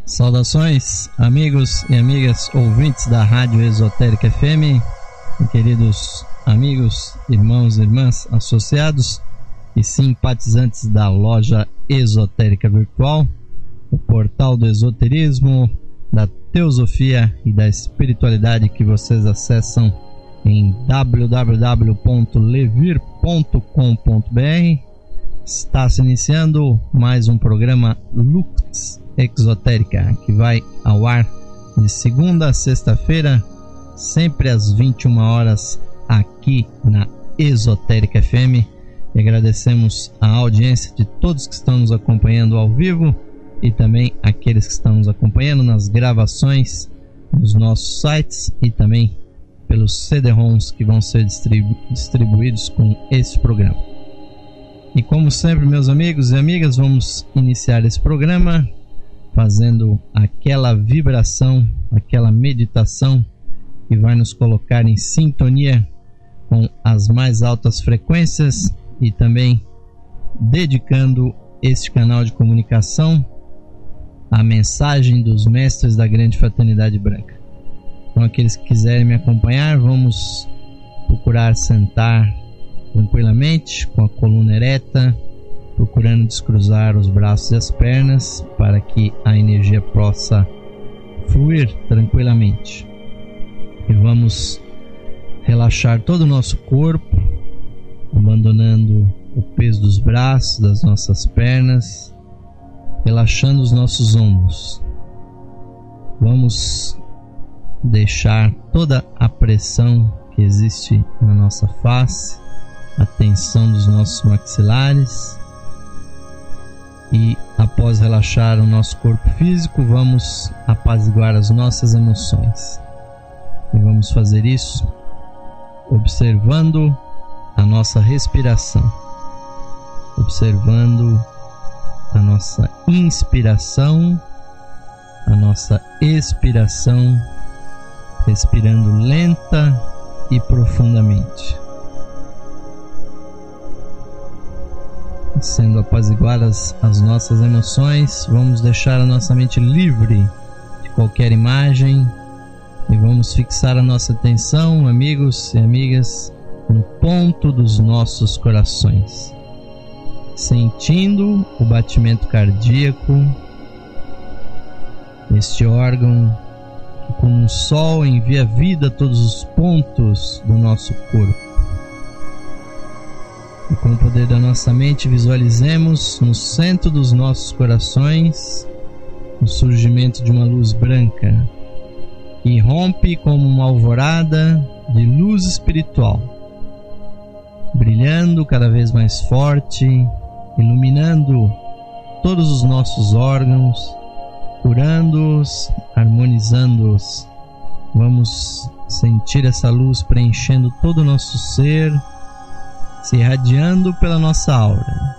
Saudações, amigos e amigas ouvintes da Rádio Esotérica FM, queridos amigos, irmãos e irmãs associados e simpatizantes da loja Esotérica Virtual, o portal do esoterismo, da teosofia e da espiritualidade que vocês acessam em www.levir.com.br. Está se iniciando mais um programa Lux Exotérica, que vai ao ar de segunda a sexta-feira, sempre às 21 horas, aqui na Esotérica FM. E agradecemos a audiência de todos que estão nos acompanhando ao vivo e também aqueles que estão nos acompanhando nas gravações nos nossos sites e também pelos CD-ROMs que vão ser distribuídos com esse programa. E como sempre, meus amigos e amigas, vamos iniciar esse programa fazendo aquela vibração, aquela meditação que vai nos colocar em sintonia com as mais altas frequências e também dedicando este canal de comunicação à mensagem dos mestres da grande fraternidade branca. Então, aqueles que quiserem me acompanhar, vamos procurar sentar tranquilamente, com a coluna ereta, procurando descruzar os braços e as pernas para que a energia possa fluir tranquilamente. E vamos relaxar todo o nosso corpo, abandonando o peso dos braços, das nossas pernas, relaxando os nossos ombros. Vamos deixar toda a pressão que existe na nossa face, a tensão dos nossos maxilares. E após relaxar o nosso corpo físico, vamos apaziguar as nossas emoções. E vamos fazer isso observando a nossa respiração, observando a nossa inspiração, a nossa expiração, respirando lenta e profundamente. Sendo apaziguadas as nossas emoções, vamos deixar a nossa mente livre de qualquer imagem e vamos fixar a nossa atenção, amigos e amigas, no ponto dos nossos corações, sentindo o batimento cardíaco, este órgão que, como um sol, envia vida a todos os pontos do nosso corpo. E com o poder da nossa mente, visualizemos no centro dos nossos corações o surgimento de uma luz branca que irrompe como uma alvorada de luz espiritual, brilhando cada vez mais forte, iluminando todos os nossos órgãos, curando-os, harmonizando-os. Vamos sentir essa luz preenchendo todo o nosso ser, se irradiando pela nossa aura.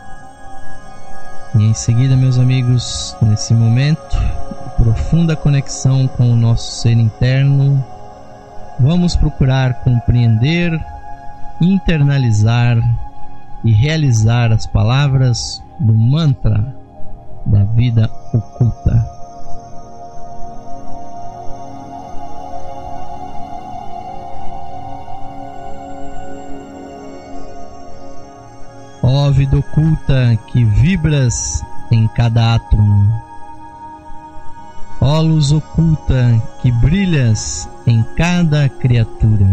E em seguida, meus amigos, nesse momento de profunda conexão com o nosso ser interno, vamos procurar compreender, internalizar e realizar as palavras do mantra da vida oculta. Ó vida oculta que vibras em cada átomo, ó luz oculta que brilhas em cada criatura,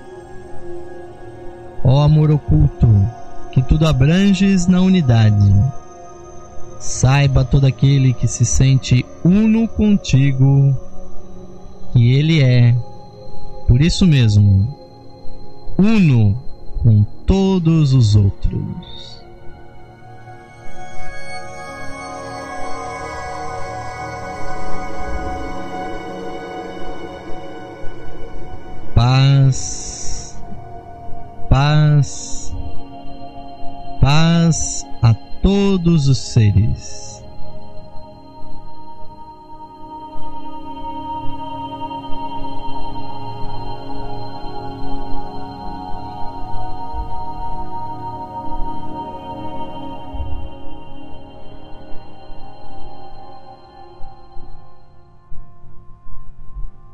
ó amor oculto que tudo abranges na unidade, saiba todo aquele que se sente uno contigo que ele é, por isso mesmo, uno com todos os outros. Paz, paz, paz a todos os seres.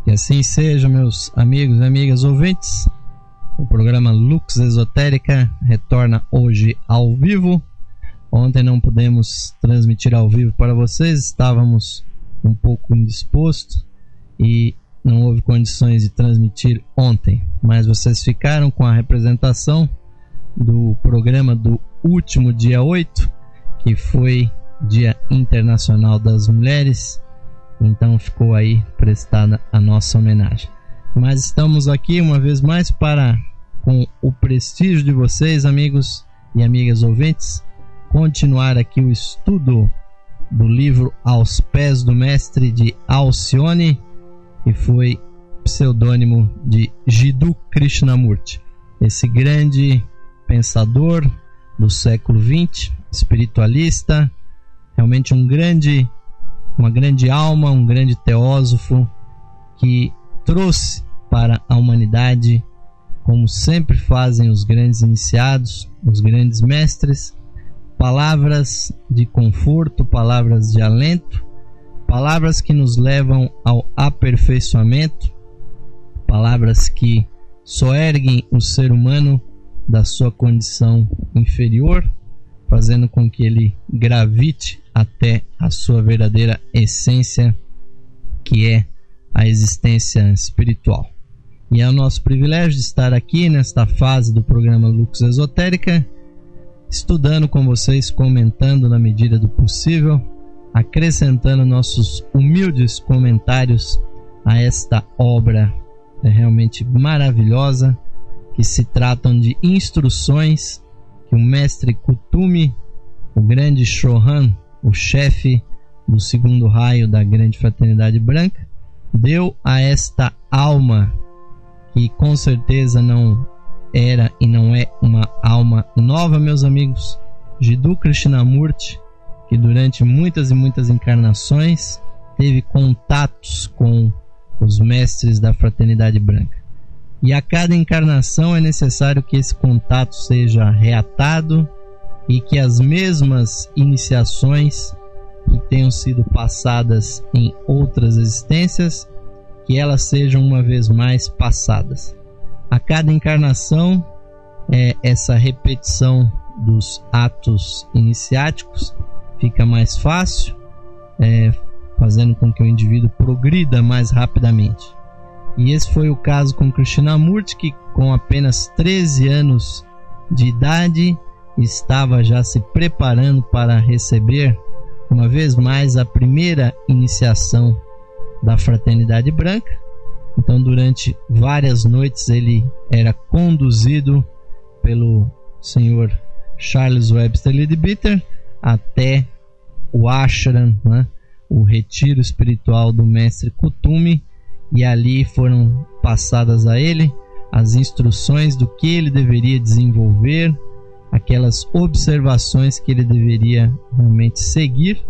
Que assim seja, meus amigos e amigas ouvintes. O programa Lux Esotérica retorna hoje ao vivo. Ontem não pudemos transmitir ao vivo para vocês, estávamos um pouco indispostos e não houve condições de transmitir ontem. Mas vocês ficaram com a representação do programa do último dia 8, que foi Dia Internacional das Mulheres. Então ficou aí prestada a nossa homenagem. Mas estamos aqui uma vez mais para, com o prestígio de vocês, amigos e amigas ouvintes, continuar aqui o estudo do livro Aos Pés do Mestre, de Alcione, que foi pseudônimo de Jiddu Krishnamurti, esse grande pensador do século XX, espiritualista, realmente uma grande alma, um grande teósofo que trouxe para a humanidade, como sempre fazem os grandes iniciados, os grandes mestres, palavras de conforto, palavras de alento, palavras que nos levam ao aperfeiçoamento, palavras que soerguem o ser humano da sua condição inferior, fazendo com que ele gravite até a sua verdadeira essência, que é a existência espiritual. E é o nosso privilégio de estar aqui nesta fase do programa Lux Esotérica, estudando com vocês, comentando na medida do possível, acrescentando nossos humildes comentários a esta obra realmente maravilhosa, que se tratam de instruções que o mestre Kuthumi, o grande Chohan, o chefe do segundo raio da grande fraternidade branca, deu a esta alma, que com certeza não era e não é uma alma nova, meus amigos. Jiddu Krishnamurti, que durante muitas e muitas encarnações teve contatos com os mestres da fraternidade branca. E a cada encarnação é necessário que esse contato seja reatado e que as mesmas iniciações que tenham sido passadas em outras existências, que elas sejam uma vez mais passadas. A cada encarnação, essa repetição dos atos iniciáticos fica mais fácil, fazendo com que o indivíduo progrida mais rapidamente. E esse foi o caso com Krishnamurti, que com apenas 13 anos de idade estava já se preparando para receber uma vez mais a primeira iniciação da fraternidade branca. Então, durante várias noites ele era conduzido pelo senhor Charles Webster Leadbeater até o ashram, né, o retiro espiritual do mestre Kuthumi, e ali foram passadas a ele as instruções do que ele deveria desenvolver, aquelas observações que ele deveria realmente seguir,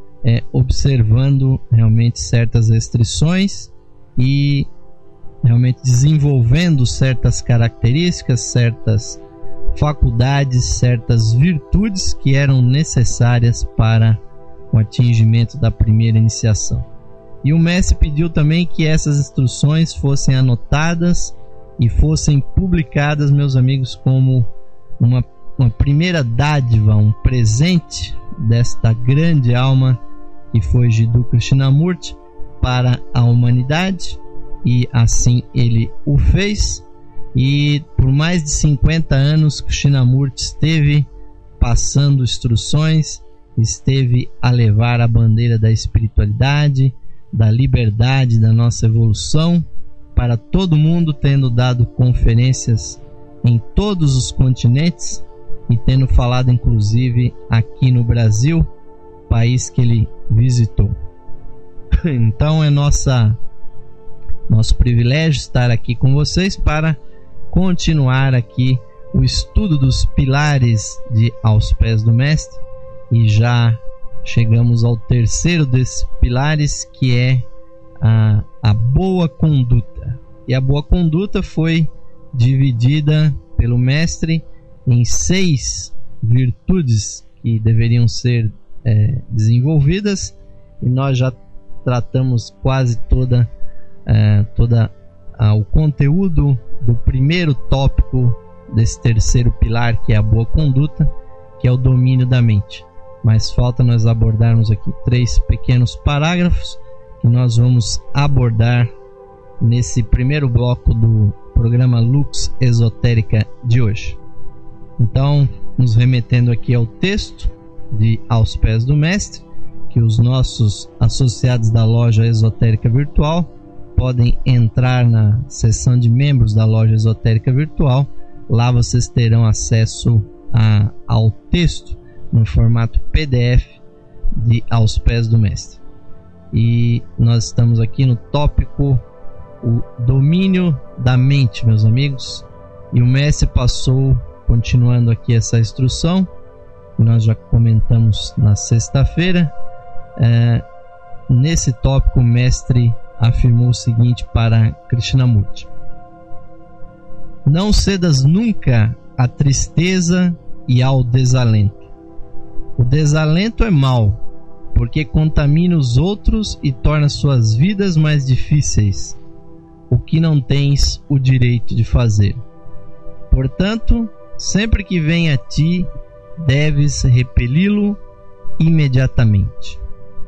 observando realmente certas restrições e realmente desenvolvendo certas características, certas faculdades, certas virtudes que eram necessárias para o atingimento da primeira iniciação. E o mestre pediu também que essas instruções fossem anotadas e fossem publicadas, meus amigos, como uma primeira dádiva, um presente desta grande alma que foi Jiddu Krishnamurti para a humanidade. E assim ele o fez. E por mais de 50 anos Krishnamurti esteve passando instruções, esteve a levar a bandeira da espiritualidade, da liberdade, da nossa evolução para todo mundo, tendo dado conferências em todos os continentes e tendo falado inclusive aqui no Brasil, país que ele visitou. Então é nosso privilégio estar aqui com vocês para continuar aqui o estudo dos pilares de Aos Pés do Mestre, e já chegamos ao terceiro desses pilares, que é a boa conduta. E a boa conduta foi dividida pelo mestre em 6 virtudes que deveriam ser desenvolvidas, e nós já tratamos quase toda todo o conteúdo do primeiro tópico desse terceiro pilar, que é a boa conduta, que é o domínio da mente. Mas falta nós abordarmos aqui 3 pequenos parágrafos que nós vamos abordar nesse primeiro bloco do programa Lux Esotérica de hoje. Então, nos remetendo aqui ao texto de Aos Pés do Mestre, que os nossos associados da loja esotérica virtual podem entrar na seção de membros da loja esotérica virtual. Lá vocês terão acesso ao texto no formato PDF de Aos Pés do Mestre. E nós estamos aqui no tópico o domínio da mente, meus amigos, e o mestre passou, continuando aqui essa instrução, que nós já comentamos na sexta-feira. Nesse tópico o mestre afirmou o seguinte para Krishnamurti: não cedas nunca à tristeza e ao desalento. O desalento é mau, porque contamina os outros e torna suas vidas mais difíceis, o que não tens o direito de fazer. Portanto, sempre que vem a ti, deves repeli-lo imediatamente.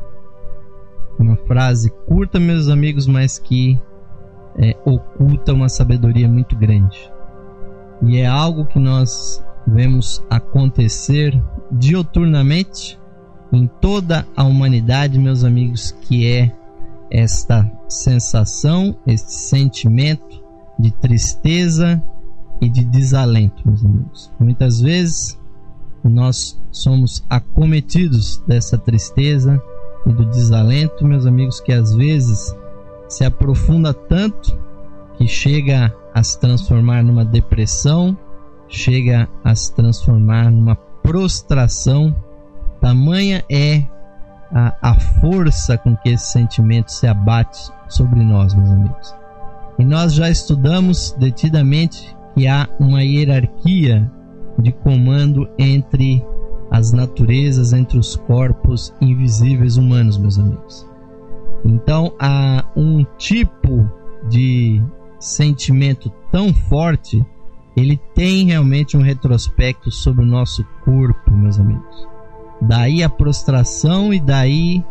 Uma frase curta, meus amigos, mas que oculta uma sabedoria muito grande. E é algo que nós vemos acontecer diuturnamente em toda a humanidade, meus amigos, que é esta sensação, este sentimento de tristeza e de desalento, meus amigos. Muitas vezes nós somos acometidos dessa tristeza e do desalento, meus amigos, que às vezes se aprofunda tanto que chega a se transformar numa depressão, chega a se transformar numa prostração. Tamanha é a força com que esse sentimento se abate sobre nós, meus amigos. E nós já estudamos detidamente que há uma hierarquia de comando entre as naturezas, entre os corpos invisíveis humanos, meus amigos. Então há um tipo de sentimento tão forte, ele tem realmente um retrospecto sobre o nosso corpo, meus amigos. Daí a prostração e daí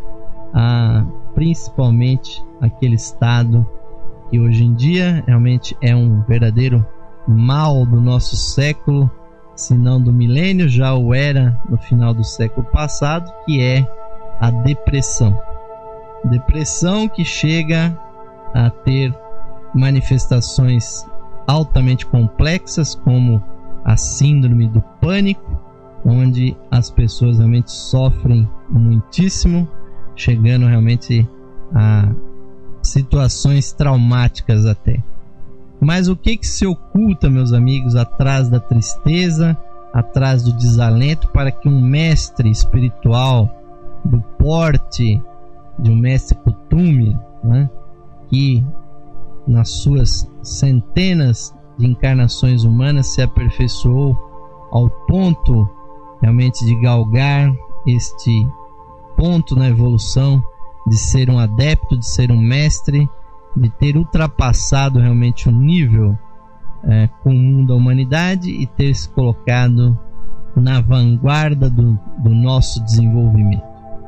principalmente aquele estado que hoje em dia realmente é um verdadeiro mal do nosso século, se não do milênio, já o era no final do século passado, que é a depressão. Depressão que chega a ter manifestações altamente complexas, como a síndrome do pânico, onde as pessoas realmente sofrem muitíssimo, chegando realmente a situações traumáticas até. Mas o que se oculta, meus amigos, atrás da tristeza, atrás do desalento, para que um mestre espiritual do porte de um mestre Kuthumi, né, que nas suas centenas de encarnações humanas se aperfeiçoou ao ponto realmente de galgar este ponto na evolução, de ser um adepto, de ser um mestre, de ter ultrapassado realmente o nível comum da humanidade e ter se colocado na vanguarda do nosso desenvolvimento.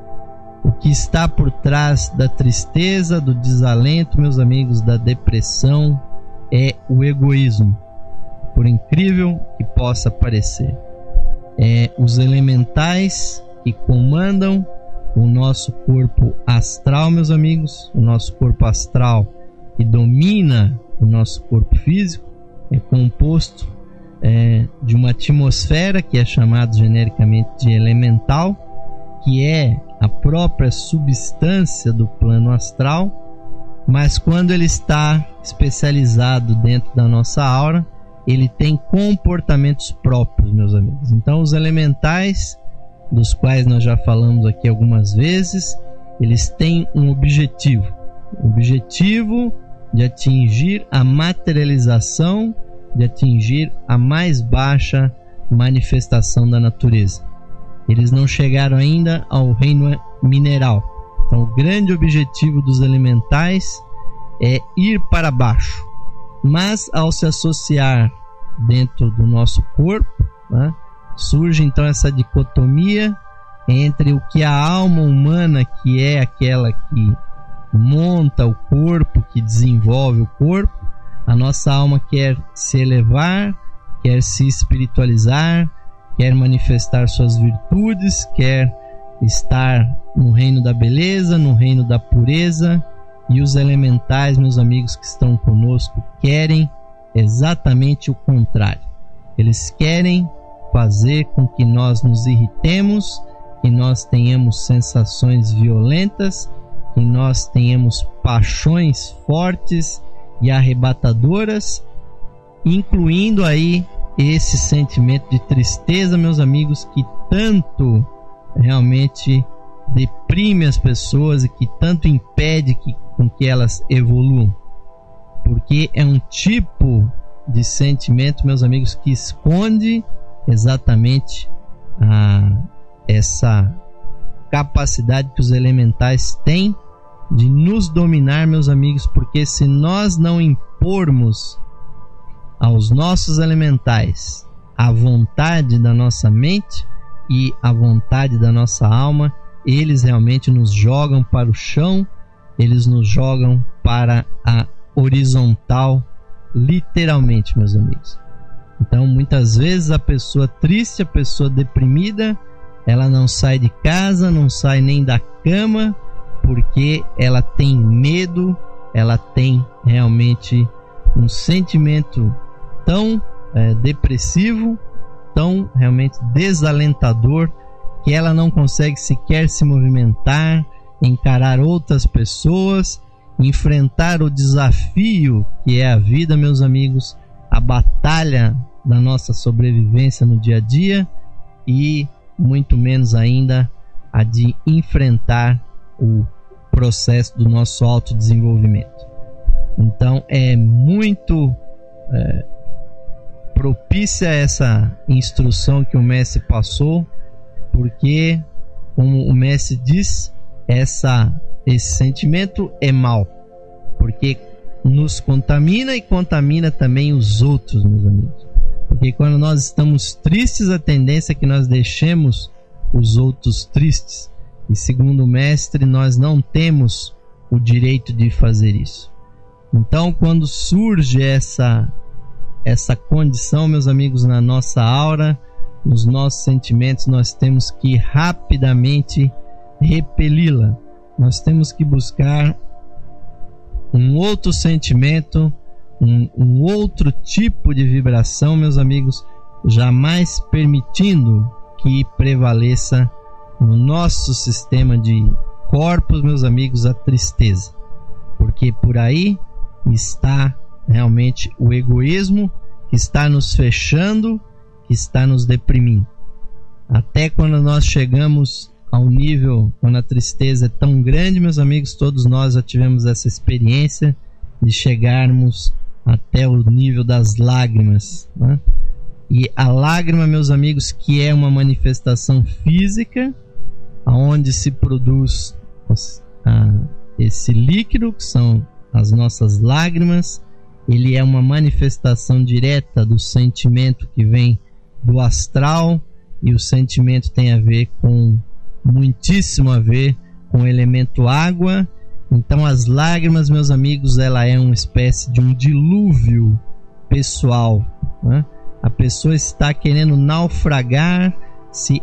O que está por trás da tristeza, do desalento, meus amigos, da depressão, é o egoísmo, por incrível que possa parecer. Os elementais que comandam o nosso corpo astral, meus amigos. O nosso corpo astral que domina o nosso corpo físico é composto de uma atmosfera que é chamado genericamente de elemental, que é a própria substância do plano astral, mas quando ele está especializado dentro da nossa aura, ele tem comportamentos próprios, meus amigos. Então os elementais, dos quais nós já falamos aqui algumas vezes, eles têm um objetivo, o objetivo de atingir a materialização, de atingir a mais baixa manifestação da natureza. Eles não chegaram ainda ao reino mineral. Então o grande objetivo dos elementais é ir para baixo. Mas ao se associar dentro do nosso corpo, né, surge então essa dicotomia entre o que a alma humana, que é aquela que monta o corpo, que desenvolve o corpo, a nossa alma quer se elevar, quer se espiritualizar, quer manifestar suas virtudes, quer estar no reino da beleza, no reino da pureza, e os elementais, meus amigos que estão conosco, querem exatamente o contrário. Eles querem fazer com que nós nos irritemos, que nós tenhamos sensações violentas, que nós tenhamos paixões fortes e arrebatadoras, incluindo aí esse sentimento de tristeza, meus amigos, que tanto realmente deprime as pessoas e que tanto impede com que elas evoluam, porque é um tipo de sentimento, meus amigos, que esconde exatamente essa capacidade que os elementais têm de nos dominar, meus amigos, porque se nós não impormos aos nossos elementais a vontade da nossa mente e a vontade da nossa alma, eles realmente nos jogam para o chão, eles nos jogam para a horizontal, literalmente, meus amigos. Então, muitas vezes a pessoa triste, a pessoa deprimida, ela não sai de casa, não sai nem da cama, porque ela tem medo, ela tem realmente um sentimento tão depressivo, tão realmente desalentador, que ela não consegue sequer se movimentar, encarar outras pessoas, enfrentar o desafio que é a vida, meus amigos, a batalha da nossa sobrevivência no dia a dia, e muito menos ainda a de enfrentar o processo do nosso autodesenvolvimento. Então é muito propícia essa instrução que o mestre passou, porque, como o mestre diz, esse sentimento é mau, porque nos contamina e contamina também os outros, meus amigos. Porque quando nós estamos tristes, a tendência é que nós deixemos os outros tristes. E segundo o mestre, nós não temos o direito de fazer isso. Então, quando surge essa condição, meus amigos, na nossa aura, nos nossos sentimentos, nós temos que rapidamente repeli-la. Nós temos que buscar um outro sentimento, um outro tipo de vibração, meus amigos, jamais permitindo que prevaleça no nosso sistema de corpos, meus amigos, a tristeza, porque por aí está realmente o egoísmo que está nos fechando, que está nos deprimindo. Até quando nós chegamos ao nível, quando a tristeza é tão grande, meus amigos, todos nós já tivemos essa experiência de chegarmos até o nível das lágrimas, né? E a lágrima, meus amigos, que é uma manifestação física, onde se produz esse líquido, que são as nossas lágrimas, ele é uma manifestação direta do sentimento que vem do astral, e o sentimento tem muitíssimo a ver com o elemento água. Então as lágrimas, meus amigos, ela é uma espécie de um dilúvio pessoal, né? A pessoa está querendo naufragar, se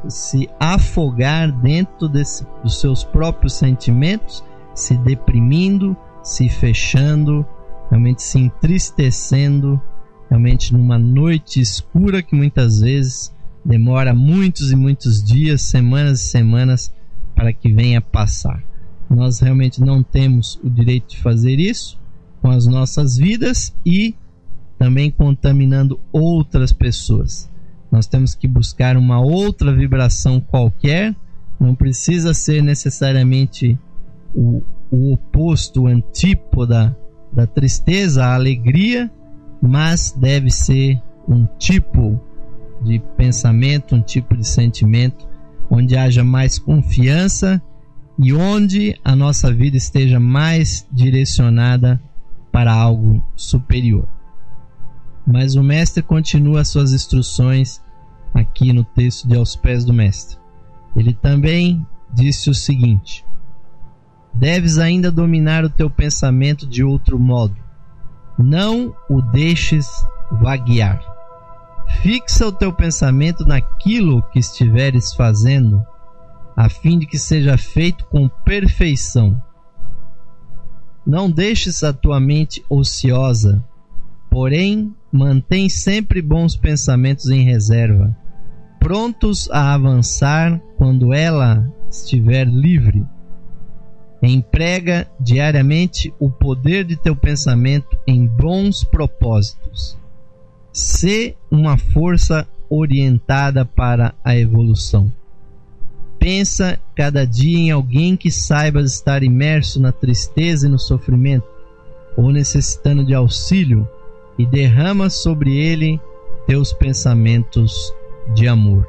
afogar dentro dos seus próprios sentimentos, se deprimindo, se fechando, realmente se entristecendo, realmente numa noite escura que muitas vezes demora muitos e muitos dias, semanas e semanas para que venha passar. Nós realmente não temos o direito de fazer isso com as nossas vidas e também contaminando outras pessoas. Nós temos que buscar uma outra vibração qualquer, não precisa ser necessariamente o oposto, o antípoda da tristeza, a alegria, mas deve ser um tipo de pensamento, um tipo de sentimento onde haja mais confiança e onde a nossa vida esteja mais direcionada para algo superior. Mas o mestre continua suas instruções aqui no texto de Aos Pés do Mestre. Ele também disse o seguinte: deves ainda dominar o teu pensamento de outro modo. Não o deixes vaguear. Fixa o teu pensamento naquilo que estiveres fazendo, a fim de que seja feito com perfeição. Não deixes a tua mente ociosa, porém mantém sempre bons pensamentos em reserva, prontos a avançar quando ela estiver livre. Emprega diariamente o poder de teu pensamento em bons propósitos. Sê uma força orientada para a evolução. Pensa cada dia em alguém que saiba estar imerso na tristeza e no sofrimento, ou necessitando de auxílio, e derrama sobre ele teus pensamentos de amor.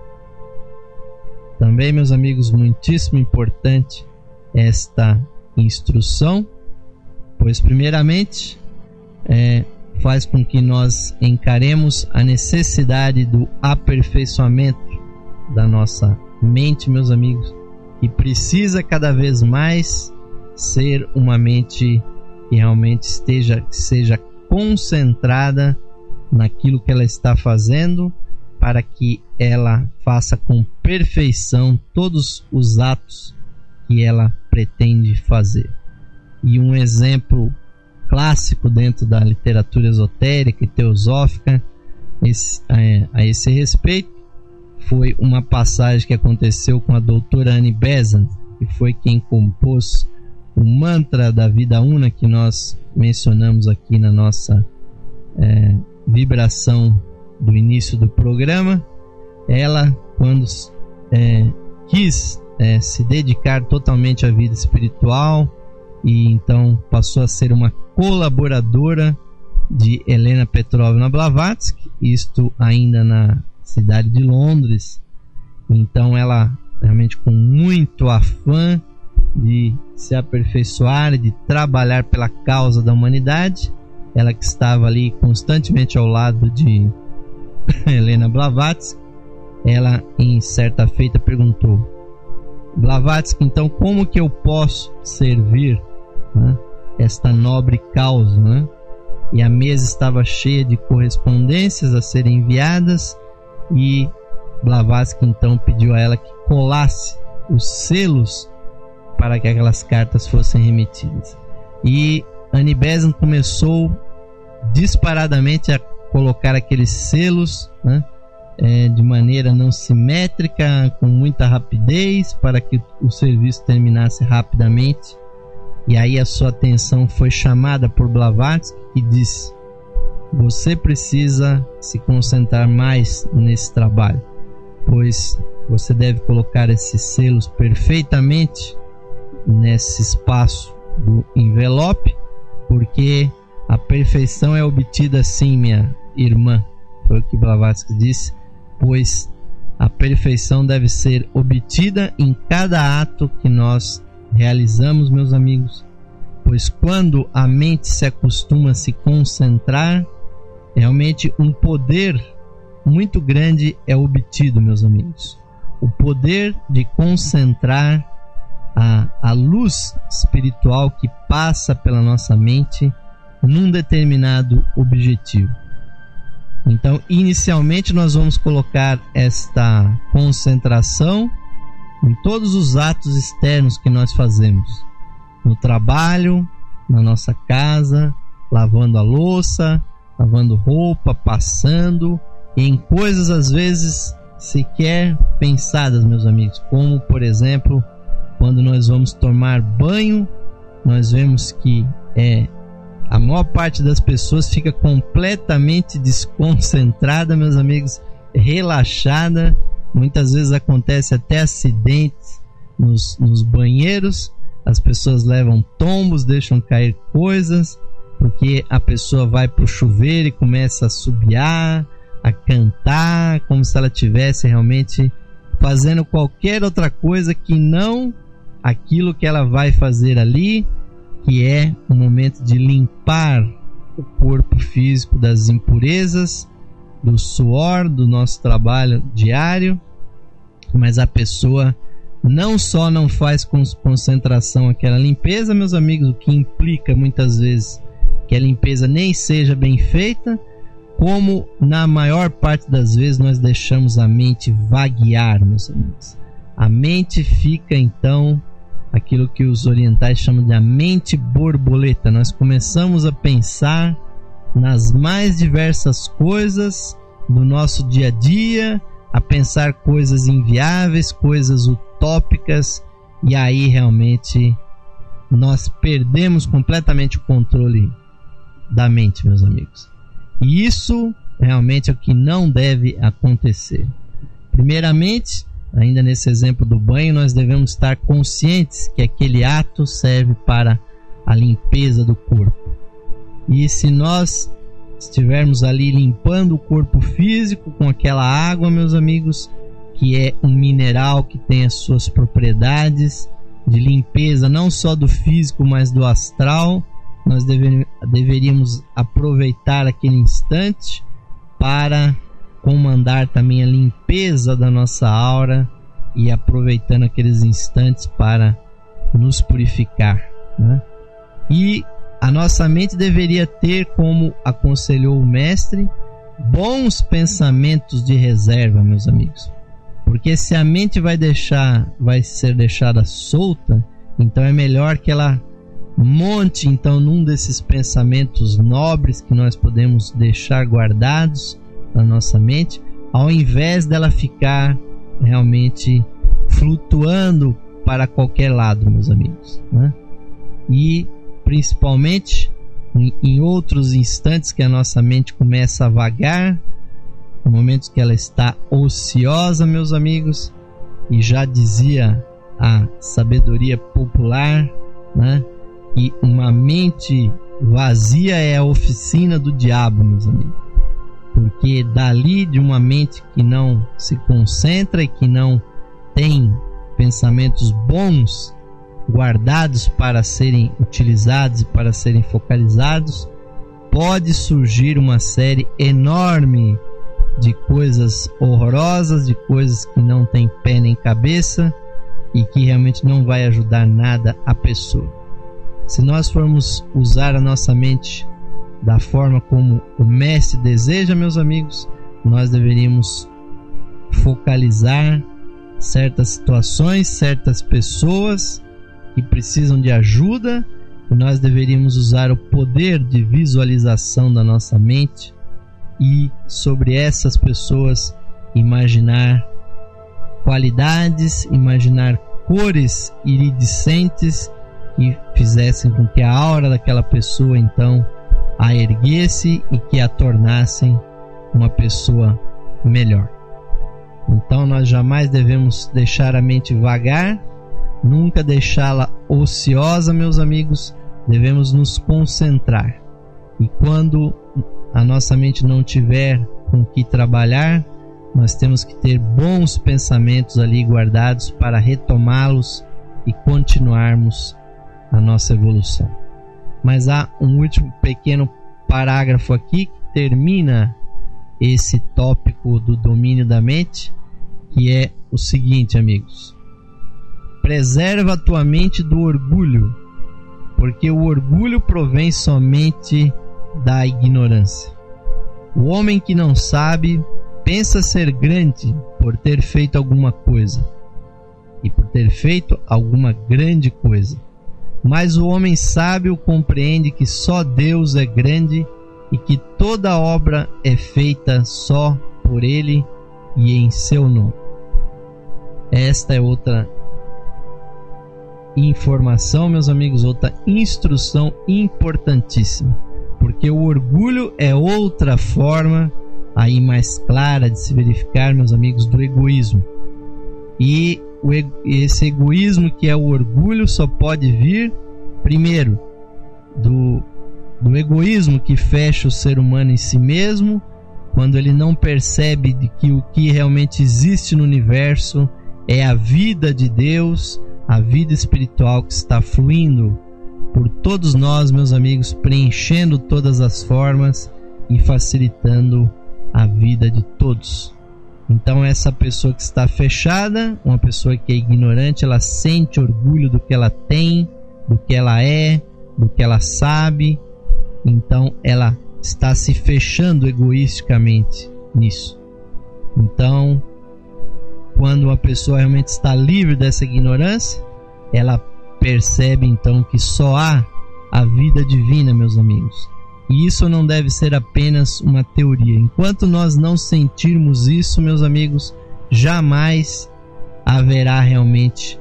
Também, meus amigos, muitíssimo importante esta instrução, pois primeiramente faz com que nós encaremos a necessidade do aperfeiçoamento da nossa mente, meus amigos, e precisa cada vez mais ser uma mente que realmente seja concentrada naquilo que ela está fazendo, para que ela faça com perfeição todos os atos que ela pretende fazer. E um exemplo clássico dentro da literatura esotérica e teosófica a esse respeito foi uma passagem que aconteceu com a doutora Annie Besant, que foi quem compôs o mantra da vida una que nós mencionamos aqui na nossa vibração do início do programa. Ela, quando quis se dedicar totalmente à vida espiritual, e então passou a ser uma colaboradora de Helena Petrovna Blavatsky, isto ainda na cidade de Londres. Então ela realmente, com muito afã de se aperfeiçoar e de trabalhar pela causa da humanidade, ela que estava ali constantemente ao lado de Helena Blavatsky, ela em certa feita perguntou: Blavatsky, então como que eu posso servir, né, esta nobre causa, né? E a mesa estava cheia de correspondências a serem enviadas, e Blavatsky então pediu a ela que colasse os selos para que aquelas cartas fossem remetidas. E Annie Besant começou disparadamente a colocar aqueles selos, né, de maneira não simétrica, com muita rapidez, para que o serviço terminasse rapidamente. E aí a sua atenção foi chamada por Blavatsky, que disse: você precisa se concentrar mais nesse trabalho, pois você deve colocar esses selos perfeitamente nesse espaço do envelope, porque a perfeição é obtida assim, minha irmã. Foi o que Blavatsky disse, pois a perfeição deve ser obtida em cada ato que nós realizamos, meus amigos, pois quando a mente se acostuma a se concentrar, realmente um poder muito grande é obtido, meus amigos. O poder de concentrar a luz espiritual que passa pela nossa mente num determinado objetivo. Então, inicialmente nós vamos colocar esta concentração em todos os atos externos que nós fazemos, no trabalho, na nossa casa, lavando a louça, lavando roupa, passando, em coisas às vezes sequer pensadas, meus amigos, como por exemplo, quando nós vamos tomar banho, nós vemos que a maior parte das pessoas fica completamente desconcentrada, meus amigos, relaxada. Muitas vezes acontece até acidentes nos banheiros. As pessoas levam tombos, deixam cair coisas, porque a pessoa vai para o chuveiro e começa a assobiar, a cantar, como se ela estivesse realmente fazendo qualquer outra coisa que não aquilo que ela vai fazer ali, que é o momento de limpar o corpo físico das impurezas, do suor, do nosso trabalho diário. Mas a pessoa não só não faz com concentração aquela limpeza, meus amigos, o que implica muitas vezes que a limpeza nem seja bem feita, como na maior parte das vezes nós deixamos a mente vaguear, meus amigos. A mente fica então aquilo que os orientais chamam de a mente borboleta. Nós começamos a pensar nas mais diversas coisas do nosso dia a dia, a pensar coisas inviáveis, coisas utópicas, e aí realmente nós perdemos completamente o controle da mente, meus amigos. E isso realmente é o que não deve acontecer. Primeiramente, ainda nesse exemplo do banho, nós devemos estar conscientes que aquele ato serve para a limpeza do corpo. E se nós estivermos ali limpando o corpo físico com aquela água, meus amigos, que é um mineral que tem as suas propriedades de limpeza não só do físico, mas do astral, nós deveríamos aproveitar aquele instante para comandar também a limpeza da nossa aura e aproveitando aqueles instantes para nos purificar, né? E a nossa mente deveria ter, como aconselhou o mestre, bons pensamentos de reserva, meus amigos. Porque se a mente vai ser deixada solta, então é melhor que ela monte então num desses pensamentos nobres que nós podemos deixar guardados na nossa mente, ao invés dela ficar realmente flutuando para qualquer lado, meus amigos, né? E principalmente em outros instantes que a nossa mente começa a vagar, no momento que ela está ociosa, meus amigos, e já dizia a sabedoria popular, né, que uma mente vazia é a oficina do diabo, meus amigos, porque dali de uma mente que não se concentra e que não tem pensamentos bons guardados para serem utilizados e para serem focalizados, pode surgir uma série enorme de coisas horrorosas, de coisas que não tem pé nem cabeça e que realmente não vai ajudar nada a pessoa. Se nós formos usar a nossa mente da forma como o mestre deseja, meus amigos, nós deveríamos focalizar certas situações, certas pessoas que precisam de ajuda, e nós deveríamos usar o poder de visualização da nossa mente e sobre essas pessoas imaginar qualidades, imaginar cores iridescentes que fizessem com que a aura daquela pessoa então a erguesse e que a tornassem uma pessoa melhor. Então nós jamais devemos deixar a mente vagar, nunca deixá-la ociosa, meus amigos. Devemos nos concentrar, e quando a nossa mente não tiver com que trabalhar, nós temos que ter bons pensamentos ali guardados para retomá-los e continuarmos a nossa evolução. Mas há um último pequeno parágrafo aqui que termina esse tópico do domínio da mente, que é o seguinte, amigos: preserva a tua mente do orgulho, porque o orgulho provém somente da ignorância. O homem que não sabe pensa ser grande por ter feito alguma coisa, e por ter feito alguma grande coisa. Mas o homem sábio compreende que só Deus é grande e que toda obra é feita só por Ele e em seu nome. Esta é outra informação, meus amigos, outra instrução importantíssima, porque o orgulho é outra forma aí mais clara de se verificar, meus amigos, do egoísmo. E esse egoísmo que é o orgulho só pode vir, primeiro, do egoísmo que fecha o ser humano em si mesmo, quando ele não percebe de que o que realmente existe no universo é a vida de Deus, a vida espiritual que está fluindo por todos nós, meus amigos, preenchendo todas as formas e facilitando a vida de todos. Então essa pessoa que está fechada, uma pessoa que é ignorante, ela sente orgulho do que ela tem, do que ela é, do que ela sabe. Então ela está se fechando egoisticamente nisso. Então, quando a pessoa realmente está livre dessa ignorância, ela percebe então que só há a vida divina, meus amigos. E isso não deve ser apenas uma teoria. Enquanto nós não sentirmos isso, meus amigos, jamais haverá realmente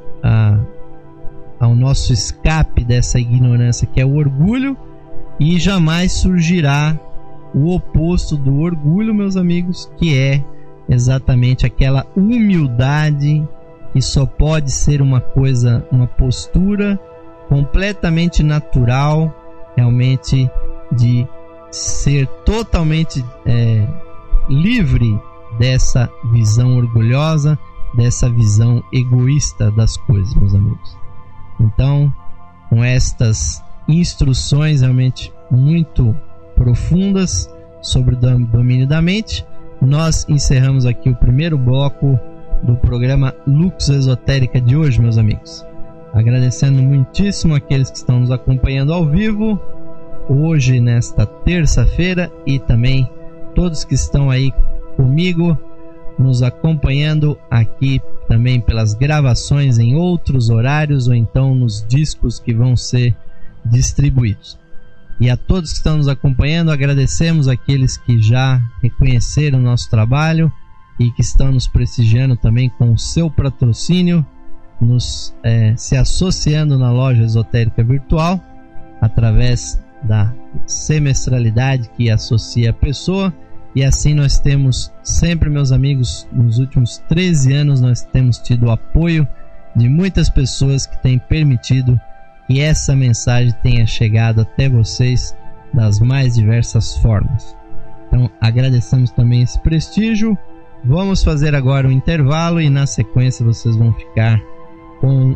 ao nosso escape dessa ignorância, que é o orgulho, e jamais surgirá o oposto do orgulho, meus amigos, que é exatamente aquela humildade que só pode ser uma coisa, uma postura completamente natural, realmente de ser totalmente livre dessa visão orgulhosa, dessa visão egoísta das coisas, meus amigos. Então, com estas instruções realmente muito profundas sobre o domínio da mente, nós encerramos aqui o primeiro bloco do programa Lux Esotérica de hoje, meus amigos. Agradecendo muitíssimo aqueles que estão nos acompanhando ao vivo hoje, nesta terça-feira, e também todos que estão aí comigo nos acompanhando aqui também pelas gravações em outros horários ou então nos discos que vão ser distribuídos. E a todos que estão nos acompanhando, agradecemos aqueles que já reconheceram o nosso trabalho e que estão nos prestigiando também com o seu patrocínio, se associando na loja esotérica virtual através da semestralidade que associa a pessoa. E assim nós temos sempre, meus amigos, nos últimos 13 anos nós temos tido o apoio de muitas pessoas que têm permitido que essa mensagem tenha chegado até vocês das mais diversas formas. Então agradecemos também esse prestígio. Vamos fazer agora um intervalo e na sequência vocês vão ficar com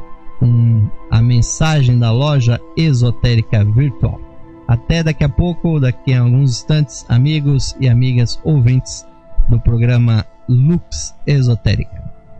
a mensagem da loja esotérica virtual. Até daqui a pouco, daqui a alguns instantes, amigos e amigas ouvintes do programa Lux Esotérica.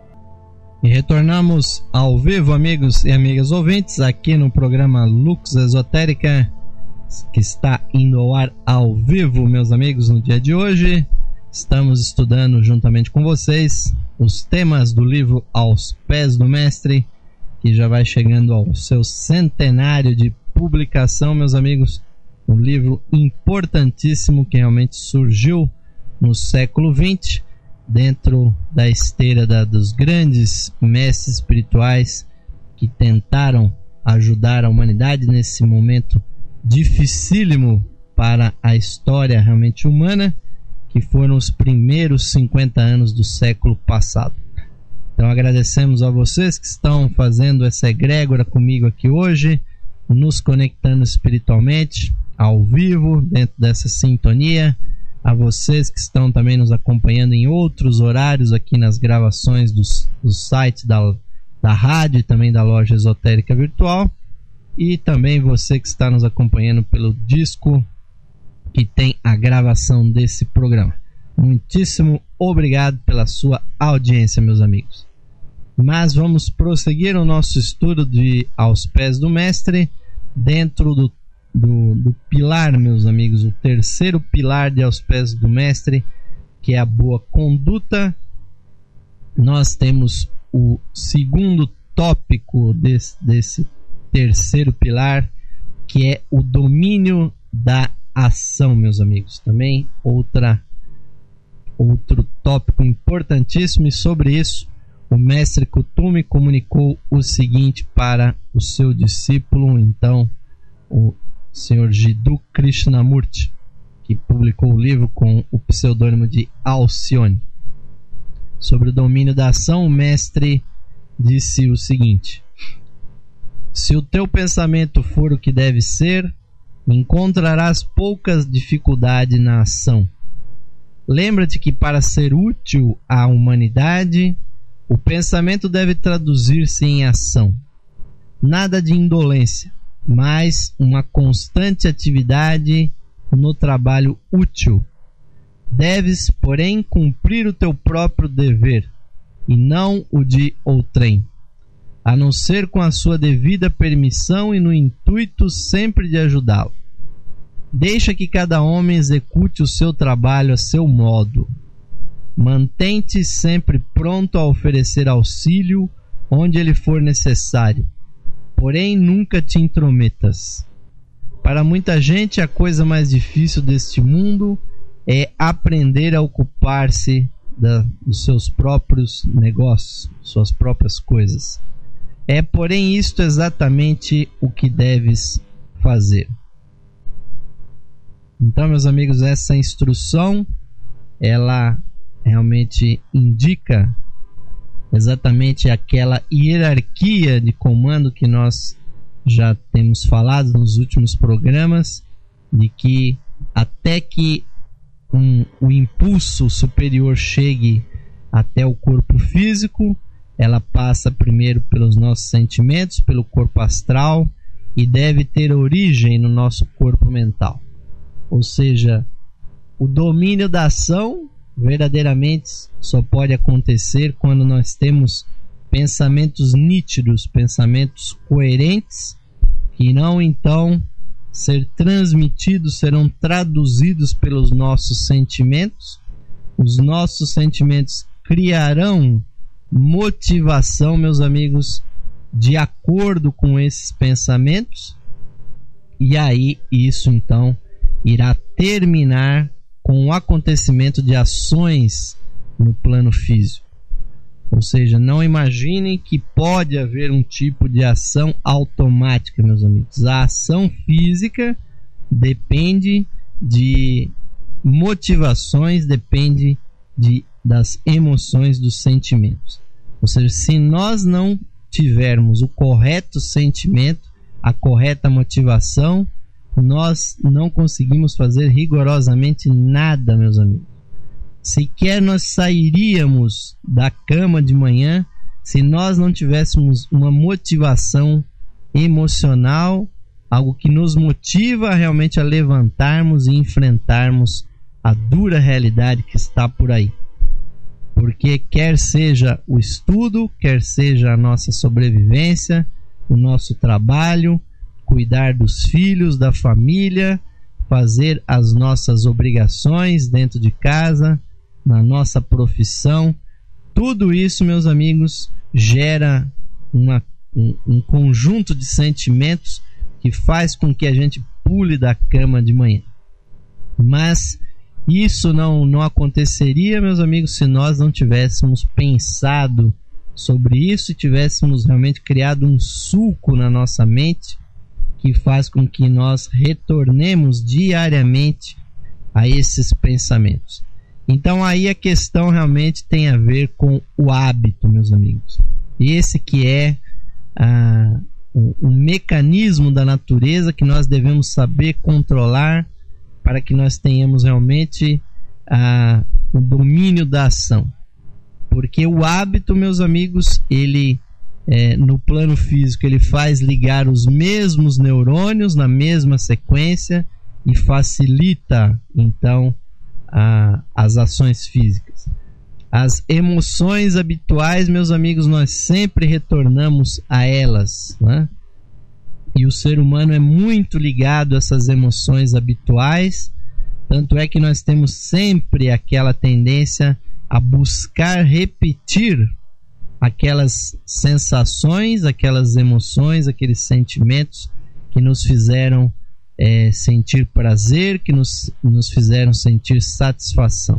E retornamos ao vivo, amigos e amigas ouvintes, aqui no programa Lux Esotérica, que está indo ao ar ao vivo, meus amigos, no dia de hoje. Estamos estudando juntamente com vocês os temas do livro Aos Pés do Mestre, que já vai chegando ao seu centenário de publicação, meus amigos. Um livro importantíssimo que realmente surgiu no século XX, dentro da esteira dos grandes mestres espirituais que tentaram ajudar a humanidade nesse momento dificílimo para a história realmente humana, que foram os primeiros 50 anos do século passado. Então agradecemos a vocês que estão fazendo essa egrégora comigo aqui hoje, nos conectando espiritualmente, ao vivo, dentro dessa sintonia. A vocês que estão também nos acompanhando em outros horários aqui nas gravações dos sites da rádio e também da loja esotérica virtual. E também você que está nos acompanhando pelo disco que tem a gravação desse programa. Muitíssimo obrigado pela sua audiência, meus amigos. Mas vamos prosseguir o nosso estudo de Aos Pés do Mestre dentro do pilar, meus amigos, o terceiro pilar de Aos Pés do Mestre, que é a boa conduta. Nós temos o segundo tópico desse terceiro pilar, que é o domínio da ação, meus amigos. Também outro tópico importantíssimo, e sobre isso o mestre Kuthumi comunicou o seguinte para o seu discípulo, então, o Sr. Jiddu Krishnamurti, que publicou o livro com o pseudônimo de Alcione. Sobre o domínio da ação, o mestre disse o seguinte: se o teu pensamento for o que deve ser, encontrarás poucas dificuldades na ação. Lembra-te que para ser útil à humanidade, o pensamento deve traduzir-se em ação. nada de indolência, mas uma constante atividade no trabalho útil. Deves, porém, cumprir o teu próprio dever, e não o de outrem, a não ser com a sua devida permissão e no intuito sempre de ajudá-lo. Deixa que cada homem execute o seu trabalho a seu modo. Mantém-te sempre pronto a oferecer auxílio onde ele for necessário, porém nunca te intrometas. Para muita gente, a coisa mais difícil deste mundo é aprender a ocupar-se dos seus próprios negócios, suas próprias coisas. Porém, isto é exatamente o que deves fazer. Então, meus amigos, essa instrução, ela realmente indica exatamente aquela hierarquia de comando que nós já temos falado nos últimos programas, de que até que o impulso superior chegue até o corpo físico, ela passa primeiro pelos nossos sentimentos, pelo corpo astral, e deve ter origem no nosso corpo mental. Ou seja, o domínio da ação verdadeiramente só pode acontecer quando nós temos pensamentos nítidos, pensamentos coerentes, que irão então ser transmitidos, serão traduzidos pelos nossos sentimentos. Os nossos sentimentos criarão motivação, meus amigos, de acordo com esses pensamentos, e aí isso então irá terminar com o acontecimento de ações no plano físico. Ou seja, não imaginem que pode haver um tipo de ação automática, meus amigos. A ação física depende de motivações, depende das emoções, dos sentimentos. Ou seja, se nós não tivermos o correto sentimento, a correta motivação, nós não conseguimos fazer rigorosamente nada, meus amigos. Sequer nós sairíamos da cama de manhã se nós não tivéssemos uma motivação emocional, algo que nos motiva realmente a levantarmos e enfrentarmos a dura realidade que está por aí. Porque quer seja o estudo, quer seja a nossa sobrevivência, o nosso trabalho, cuidar dos filhos, da família, fazer as nossas obrigações dentro de casa, na nossa profissão, tudo isso, meus amigos, gera um conjunto de sentimentos que faz com que a gente pule da cama de manhã. Mas isso não aconteceria, meus amigos, se nós não tivéssemos pensado sobre isso e tivéssemos realmente criado um sulco na nossa mente que faz com que nós retornemos diariamente a esses pensamentos. Então aí a questão realmente tem a ver com o hábito, meus amigos. Esse que é um mecanismo da natureza que nós devemos saber controlar para que nós tenhamos realmente o domínio da ação. Porque o hábito, meus amigos, ele no plano físico, ele faz ligar os mesmos neurônios na mesma sequência e facilita, então, as ações físicas. As emoções habituais, meus amigos, nós sempre retornamos a elas, né? E o ser humano é muito ligado a essas emoções habituais, tanto é que nós temos sempre aquela tendência a buscar repetir aquelas sensações, aquelas emoções, aqueles sentimentos que nos fizeram sentir prazer, que nos fizeram sentir satisfação.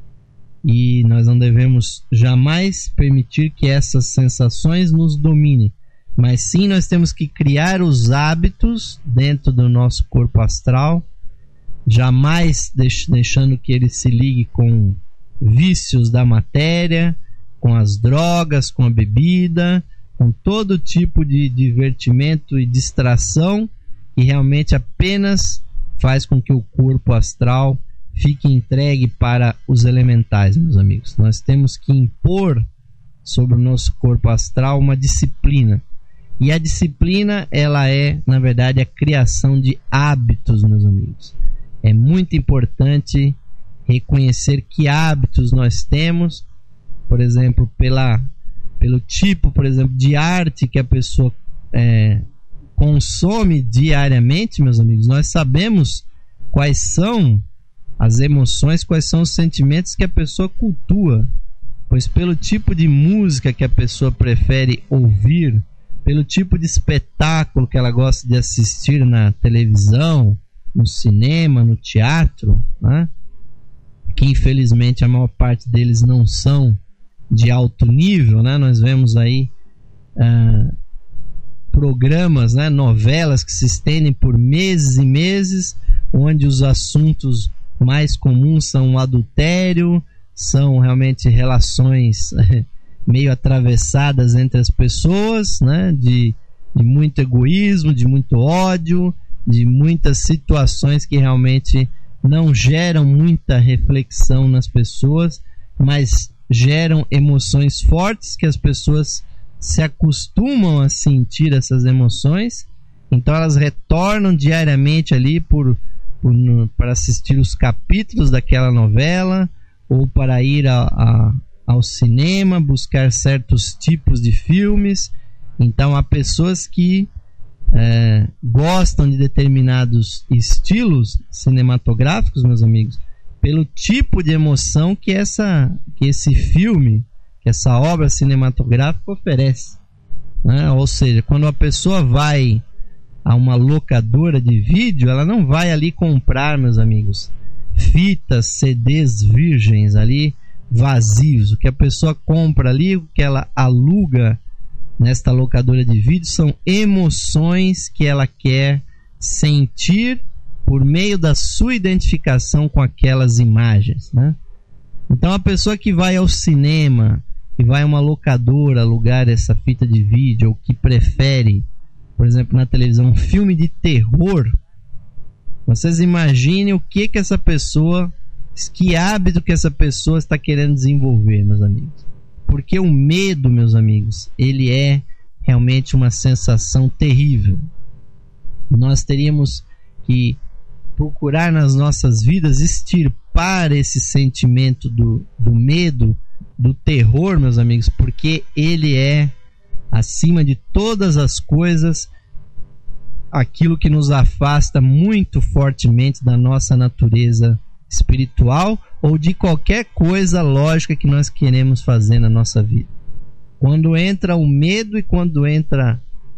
E nós não devemos jamais permitir que essas sensações nos dominem, mas sim nós temos que criar os hábitos dentro do nosso corpo astral, jamais deixando que ele se ligue com vícios da matéria, com as drogas, com a bebida, com todo tipo de divertimento e distração que realmente apenas faz com que o corpo astral fique entregue para os elementais, meus amigos. Nós temos que impor sobre o nosso corpo astral uma disciplina. E a disciplina, ela é, na verdade, a criação de hábitos, meus amigos. É muito importante reconhecer que hábitos nós temos, por exemplo, pelo tipo, por exemplo, de arte que a pessoa consome diariamente, meus amigos. Nós sabemos quais são as emoções, quais são os sentimentos que a pessoa cultua, pois pelo tipo de música que a pessoa prefere ouvir, pelo tipo de espetáculo que ela gosta de assistir na televisão, no cinema, no teatro, né? Que infelizmente a maior parte deles não são de alto nível, né? Nós vemos aí programas, né? Novelas que se estendem por meses e meses, onde os assuntos mais comuns são o adultério, são realmente relações meio atravessadas entre as pessoas, né? De muito egoísmo, de muito ódio, de muitas situações que realmente não geram muita reflexão nas pessoas, mas geram emoções fortes que as pessoas se acostumam a sentir essas emoções, então elas retornam diariamente ali para assistir os capítulos daquela novela, ou para ir ao cinema, buscar certos tipos de filmes. Então há pessoas que gostam de determinados estilos cinematográficos, meus amigos, pelo tipo de emoção que esse filme, que essa obra cinematográfica oferece, né? Ou seja, quando a pessoa vai a uma locadora de vídeo, ela não vai ali comprar, meus amigos, fitas, CDs virgens ali vazios. O que a pessoa compra ali, o que ela aluga nesta locadora de vídeo, são emoções que ela quer sentir por meio da sua identificação com aquelas imagens, né? Então a pessoa que vai ao cinema, que vai a uma locadora alugar essa fita de vídeo, ou que prefere, por exemplo, na televisão, um filme de terror, vocês imaginem o que essa pessoa, que hábito que essa pessoa está querendo desenvolver, meus amigos. Porque o medo, meus amigos, ele é realmente uma sensação terrível. Nós teríamos que procurar nas nossas vidas extirpar esse sentimento do medo, do terror, meus amigos, porque ele é, acima de todas as coisas, aquilo que nos afasta muito fortemente da nossa natureza espiritual ou de qualquer coisa lógica que nós queremos fazer na nossa vida. Quando entra o medo e quando entra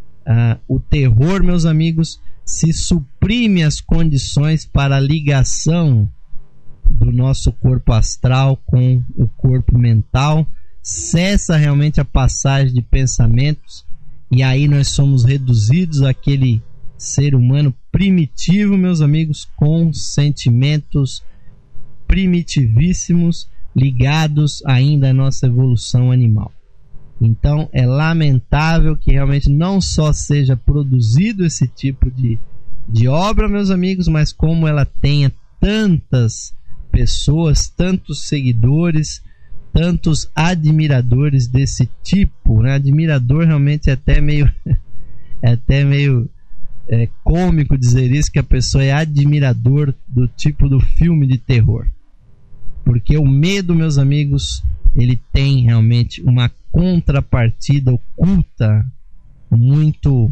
o terror, meus amigos, se suprime as condições para a ligação do nosso corpo astral com o corpo mental, cessa realmente a passagem de pensamentos, e aí nós somos reduzidos àquele ser humano primitivo, meus amigos, com sentimentos primitivíssimos ligados ainda à nossa evolução animal. Então é lamentável que realmente não só seja produzido esse tipo de obra, meus amigos, mas como ela tenha tantas pessoas, tantos seguidores, tantos admiradores desse tipo, né? Admirador realmente é até meio cômico dizer isso, que a pessoa é admirador do tipo do filme de terror. Porque o medo, meus amigos, ele tem realmente uma contrapartida oculta muito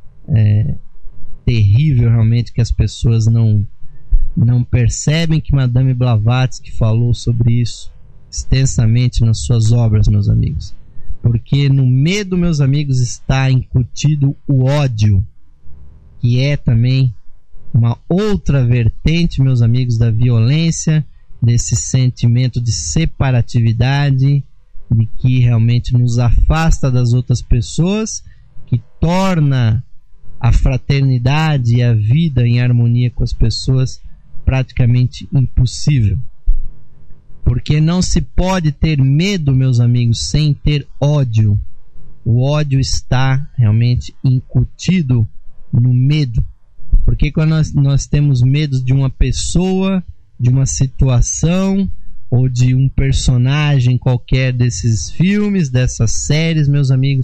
terrível, realmente, que as pessoas não percebem, que Madame Blavatsky falou sobre isso extensamente nas suas obras, meus amigos. Porque no medo, meus amigos, está incutido o ódio, que é também uma outra vertente, meus amigos, da violência, desse sentimento de separatividade, de que realmente nos afasta das outras pessoas, que torna a fraternidade e a vida em harmonia com as pessoas praticamente impossível. Porque não se pode ter medo, meus amigos, sem ter ódio. O ódio está realmente incutido no medo. Porque quando nós temos medo de uma pessoa, de uma situação ou de um personagem qualquer desses filmes, dessas séries, meus amigos,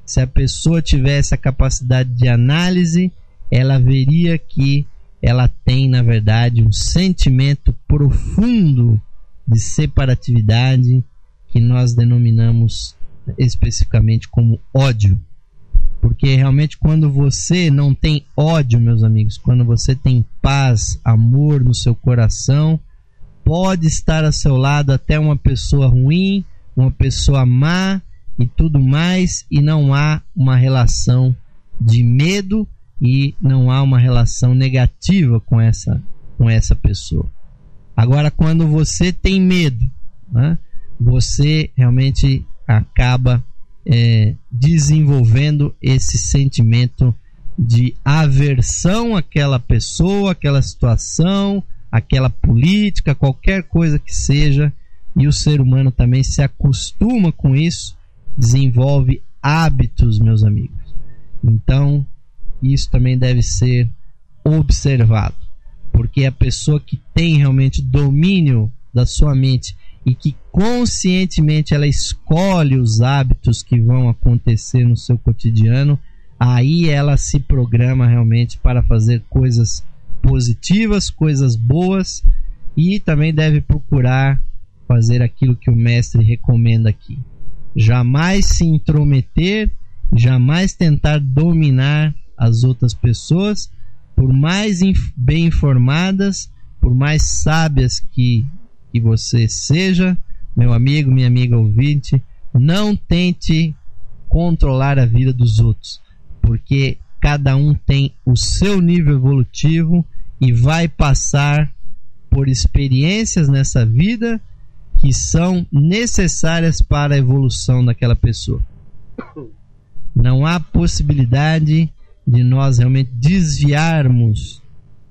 Se a pessoa tivesse a capacidade de análise, ela veria que ela tem, na verdade, um sentimento profundo de separatividade que nós denominamos especificamente como ódio. Porque realmente quando você não tem ódio, meus amigos, quando você tem paz, amor no seu coração, pode estar ao seu lado até uma pessoa ruim, uma pessoa má e tudo mais, e não há uma relação de medo e não há uma relação negativa com essa pessoa. Agora, quando você tem medo, né, você realmente acaba desenvolvendo esse sentimento de aversão àquela pessoa, àquela situação, àquela política, qualquer coisa que seja, e o ser humano também se acostuma com isso, desenvolve hábitos, meus amigos. Então, isso também deve ser observado, porque a pessoa que tem realmente domínio da sua mente e que conscientemente ela escolhe os hábitos que vão acontecer no seu cotidiano, aí ela se programa realmente para fazer coisas positivas, coisas boas, e também deve procurar fazer aquilo que o mestre recomenda aqui. Jamais se intrometer, jamais tentar dominar as outras pessoas, por mais bem informadas, por mais sábias que você seja, meu amigo, minha amiga ouvinte, não tente controlar a vida dos outros, porque cada um tem o seu nível evolutivo e vai passar por experiências nessa vida que são necessárias para a evolução daquela pessoa. Não há possibilidade de nós realmente desviarmos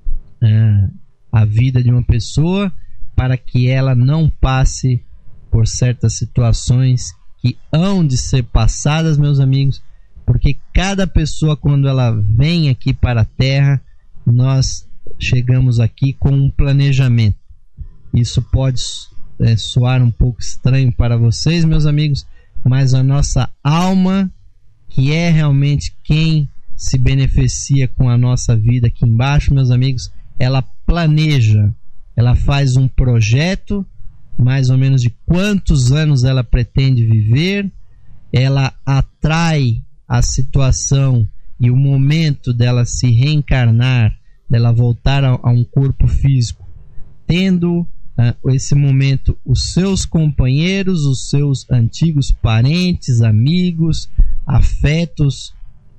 a vida de uma pessoa para que ela não passe por certas situações que hão de ser passadas, meus amigos, porque cada pessoa, quando ela vem aqui para a Terra, nós chegamos aqui com um planejamento. Isso pode soar um pouco estranho para vocês, meus amigos, mas a nossa alma, que é realmente quem se beneficia com a nossa vida aqui embaixo, meus amigos, ela planeja, ela faz um projeto, mais ou menos de quantos anos ela pretende viver, ela atrai a situação e o momento dela se reencarnar, dela voltar a um corpo físico, tendo esse momento os seus companheiros, os seus antigos parentes, amigos, afetos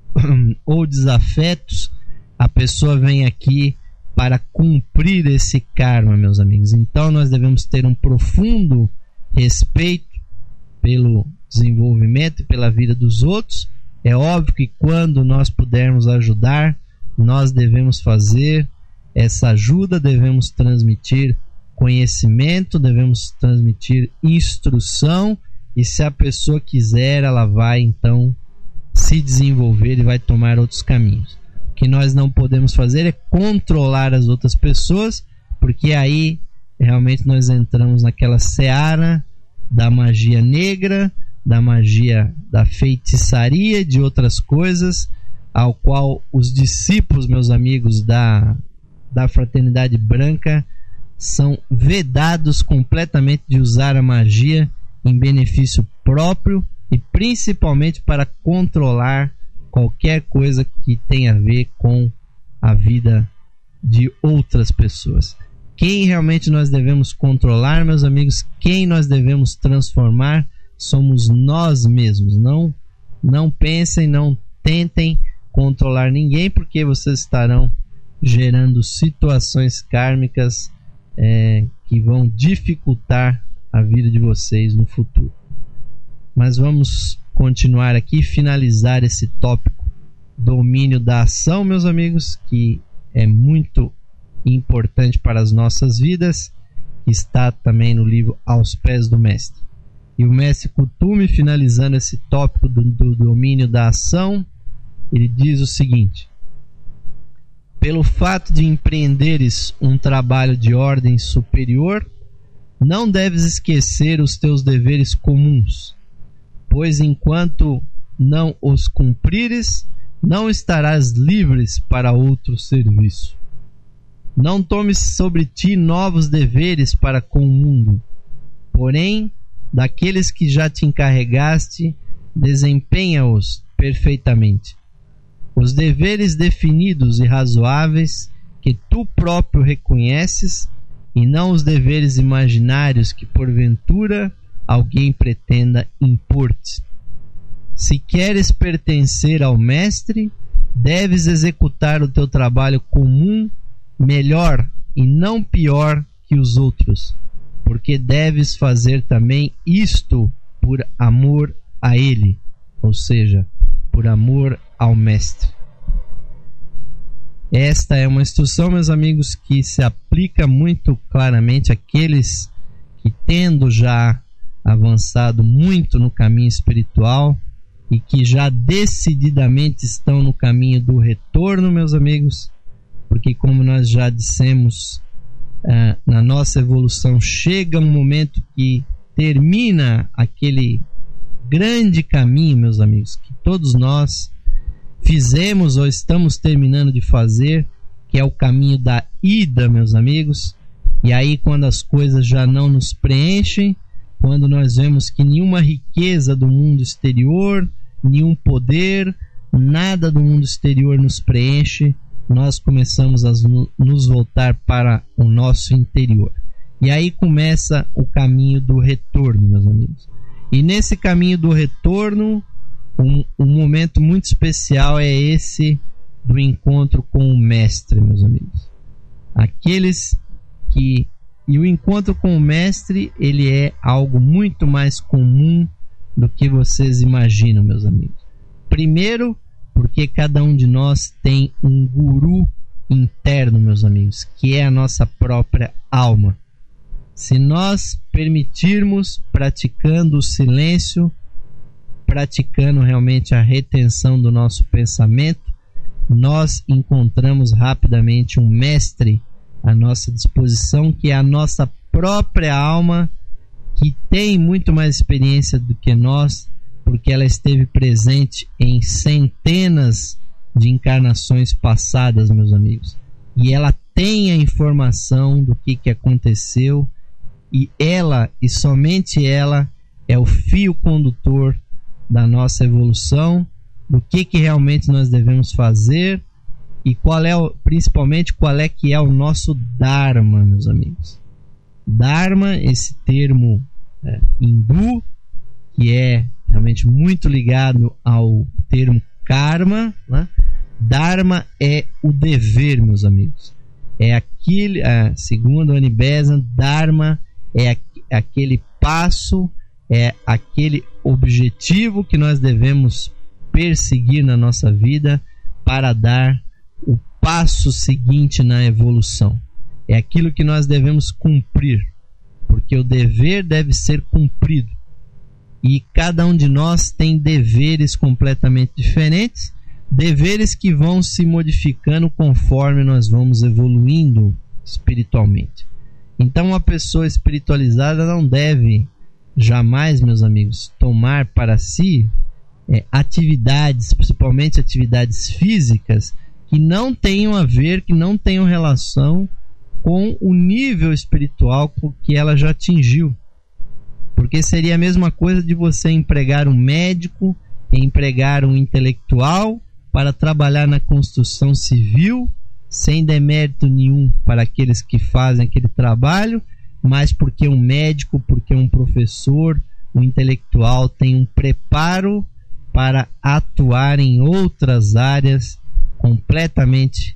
ou desafetos, a pessoa vem aqui para cumprir esse karma, meus amigos. Então nós devemos ter um profundo respeito pelo desenvolvimento e pela vida dos outros. É óbvio que quando nós pudermos ajudar, nós devemos fazer essa ajuda, devemos transmitir conhecimento, devemos transmitir instrução, e se a pessoa quiser, ela vai então se desenvolver e vai tomar outros caminhos. O que nós não podemos fazer é controlar as outras pessoas, porque aí realmente nós entramos naquela seara da magia negra, da magia da feitiçaria e de outras coisas, ao qual os discípulos, meus amigos, da Fraternidade Branca são vedados completamente de usar a magia em benefício próprio e principalmente para controlar qualquer coisa que tenha a ver com a vida de outras pessoas. Quem realmente nós devemos controlar, meus amigos, quem nós devemos transformar, somos nós mesmos. Não pensem, não tentem controlar ninguém, porque vocês estarão gerando situações kármicas que vão dificultar a vida de vocês no futuro. Mas vamos continuar aqui, finalizar esse tópico domínio da ação, meus amigos, que é muito importante para as nossas vidas, que está também no livro Aos Pés do Mestre. E o Mestre Kuthumi, finalizando esse tópico do domínio da ação, ele diz o seguinte: pelo fato de empreenderes um trabalho de ordem superior, não deves esquecer os teus deveres comuns, pois enquanto não os cumprires, não estarás livres para outro serviço. Não tomes sobre ti novos deveres para com o mundo, porém, daqueles que já te encarregaste, desempenha-os perfeitamente. Os deveres definidos e razoáveis que tu próprio reconheces, e não os deveres imaginários que porventura alguém pretenda impor-te. Se queres pertencer ao mestre, deves executar o teu trabalho comum melhor e não pior que os outros, porque deves fazer também isto por amor a ele, ou seja, por amor ao mestre. Esta é uma instrução, meus amigos, que se aplica muito claramente àqueles que, tendo já avançado muito no caminho espiritual e que já decididamente estão no caminho do retorno, meus amigos, porque, como nós já dissemos, na nossa evolução chega um momento que termina aquele grande caminho, meus amigos, que todos nós fizemos ou estamos terminando de fazer, que é o caminho da ida, meus amigos. E aí, quando as coisas já não nos preenchem, quando nós vemos que nenhuma riqueza do mundo exterior, nenhum poder, nada do mundo exterior nos preenche, nós começamos a nos voltar para o nosso interior. E aí começa o caminho do retorno, meus amigos. E nesse caminho do retorno, um momento muito especial é esse do encontro com o mestre, meus amigos. E o encontro com o mestre, ele é algo muito mais comum do que vocês imaginam, meus amigos. Primeiro, porque cada um de nós tem um guru interno, meus amigos, que é a nossa própria alma. Se nós permitirmos, praticando o silêncio, praticando realmente a retenção do nosso pensamento, nós encontramos rapidamente um mestre à nossa disposição, que é a nossa própria alma, que tem muito mais experiência do que nós, porque ela esteve presente em centenas de encarnações passadas, meus amigos. E ela tem a informação do que aconteceu, e ela, e somente ela, é o fio condutor da nossa evolução, do que realmente nós devemos fazer e principalmente qual é que é o nosso Dharma, meus amigos. Dharma, esse termo hindu, que é realmente muito ligado ao termo karma, né? Dharma é o dever, meus amigos. É aquele, segundo Annie Besant, Dharma é aquele passo, é aquele objetivo que nós devemos perseguir na nossa vida para dar o passo seguinte na evolução. É aquilo que nós devemos cumprir, porque o dever deve ser cumprido. E cada um de nós tem deveres completamente diferentes, deveres que vão se modificando conforme nós vamos evoluindo espiritualmente. Então, uma pessoa espiritualizada não deve jamais, meus amigos, tomar para si atividades, principalmente atividades físicas, que não tenham a ver, que não tenham relação com o nível espiritual que ela já atingiu. Porque seria a mesma coisa de você empregar um médico, empregar um intelectual para trabalhar na construção civil, sem demérito nenhum para aqueles que fazem aquele trabalho, mas porque um médico, porque um professor, um intelectual tem um preparo para atuar em outras áreas completamente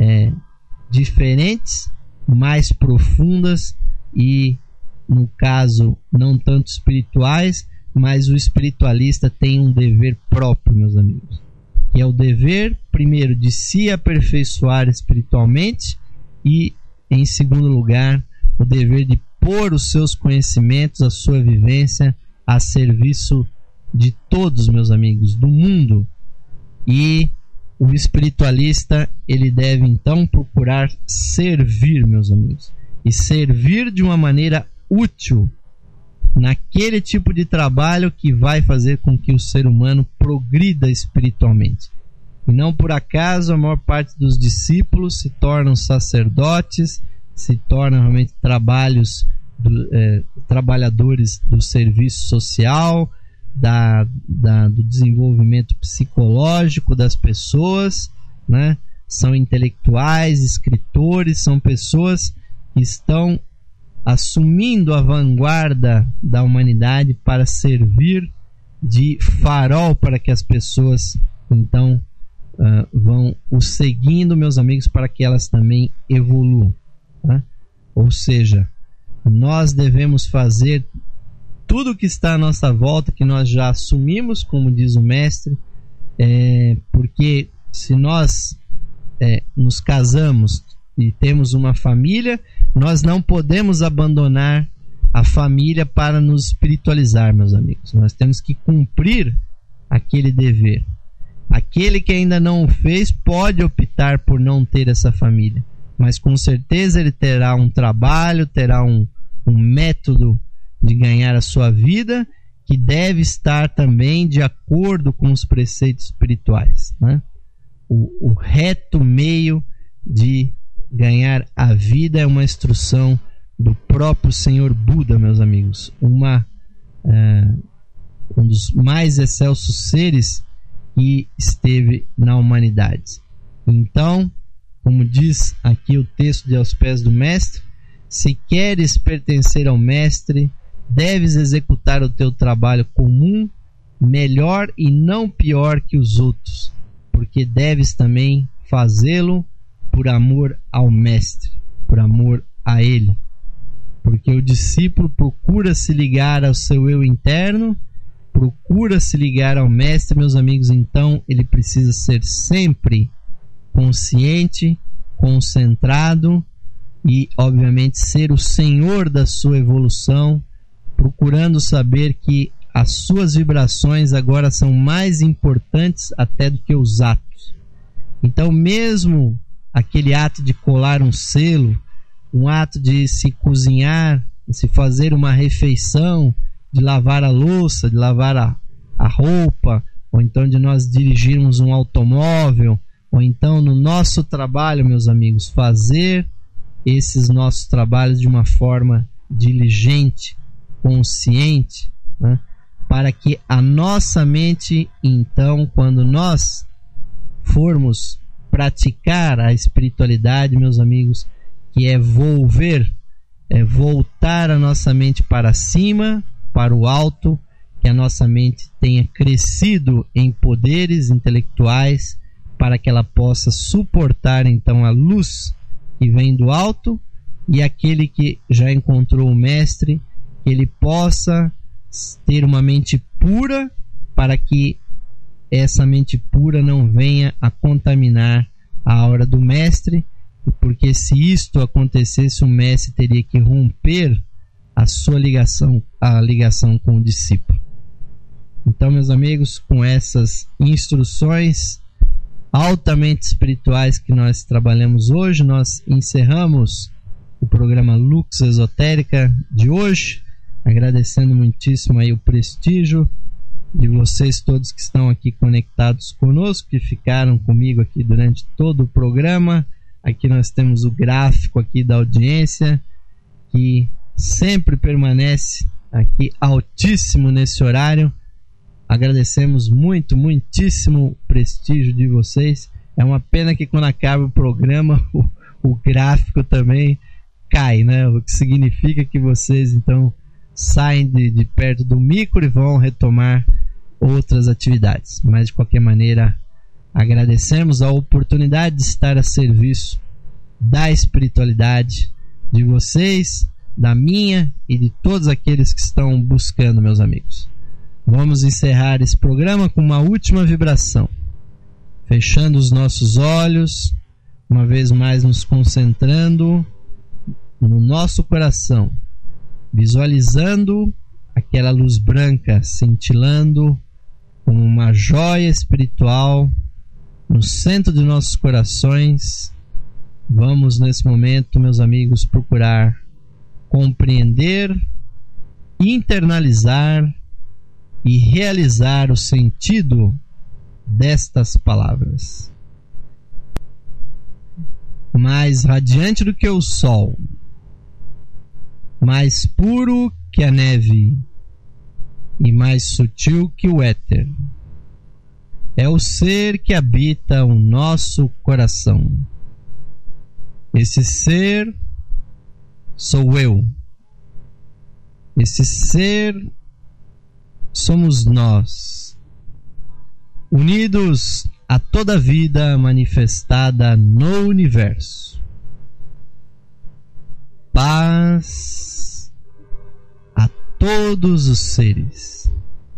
diferentes, mais profundas e, no caso, não tanto espirituais, mas o espiritualista tem um dever próprio, meus amigos, que é o dever, primeiro, de se aperfeiçoar espiritualmente e, em segundo lugar, o dever de pôr os seus conhecimentos, a sua vivência a serviço de todos, meus amigos, do mundo. E o espiritualista, ele deve então procurar servir, meus amigos, e servir de uma maneira útil, naquele tipo de trabalho que vai fazer com que o ser humano progrida espiritualmente. E não por acaso a maior parte dos discípulos se tornam sacerdotes, se tornam realmente trabalhadores do serviço social, do desenvolvimento psicológico das pessoas, né? São intelectuais, escritores, são pessoas que estão assumindo a vanguarda da humanidade para servir de farol para que as pessoas então vão o seguindo, meus amigos, para que elas também evoluam, tá? Ou seja, nós devemos fazer tudo que está à nossa volta, que nós já assumimos, como diz o mestre, porque se nós nos casamos e temos uma família, nós não podemos abandonar a família para nos espiritualizar, meus amigos. Nós temos que cumprir aquele dever. Aquele que ainda não o fez pode optar por não ter essa família, mas com certeza ele terá um trabalho, terá um método de ganhar a sua vida que deve estar também de acordo com os preceitos espirituais, né? O reto meio de ganhar a vida é uma instrução do próprio Senhor Buda, meus amigos, um dos mais excelsos seres que esteve na humanidade. Então, como diz aqui o texto de Aos Pés do Mestre, se queres pertencer ao Mestre, deves executar o teu trabalho comum melhor e não pior que os outros, porque deves também fazê-lo por amor ao Mestre, por amor a Ele. Porque o discípulo procura se ligar ao seu eu interno, procura se ligar ao Mestre, meus amigos, então ele precisa ser sempre consciente, concentrado e, obviamente, ser o senhor da sua evolução, procurando saber que as suas vibrações agora são mais importantes até do que os atos. Então, mesmo aquele ato de colar um selo, um ato de se cozinhar, de se fazer uma refeição, de lavar a louça, de lavar a roupa, ou então de nós dirigirmos um automóvel, ou então no nosso trabalho, meus amigos, fazer esses nossos trabalhos de uma forma diligente, consciente, né? Para que a nossa mente, então, quando nós formos praticar a espiritualidade, meus amigos, que é voltar a nossa mente para cima, para o alto, que a nossa mente tenha crescido em poderes intelectuais, para que ela possa suportar então a luz que vem do alto, e aquele que já encontrou o Mestre, que ele possa ter uma mente pura, para que essa mente pura não venha a contaminar a aura do Mestre, porque se isto acontecesse, o Mestre teria que romper a sua ligação com o discípulo. Então, meus amigos, com essas instruções altamente espirituais que nós trabalhamos hoje, nós encerramos o programa Lux Esotérica de hoje, agradecendo muitíssimo aí o prestígio de vocês todos que estão aqui conectados conosco, que ficaram comigo aqui durante todo o programa. Aqui nós temos o gráfico aqui da audiência, que sempre permanece aqui altíssimo nesse horário. Agradecemos muitíssimo o prestígio de vocês. É uma pena que quando acaba o programa o gráfico também cai, né? O que significa que vocês então saem de perto do micro e vão retomar outras atividades. Mas de qualquer maneira, agradecemos a oportunidade de estar a serviço da espiritualidade de vocês, da minha e de todos aqueles que estão buscando, meus amigos. Vamos encerrar esse programa com uma última vibração, fechando os nossos olhos, uma vez mais nos concentrando no nosso coração, visualizando aquela luz branca cintilando como uma joia espiritual no centro de nossos corações. Vamos nesse momento, meus amigos, procurar compreender internalizar e realizar o sentido destas palavras. Mais radiante do que o sol, mais puro que a neve e mais sutil que o éter, é o ser que habita o nosso coração. Esse ser sou eu. Esse ser somos nós, unidos a toda a vida manifestada no universo. Paz a todos os seres.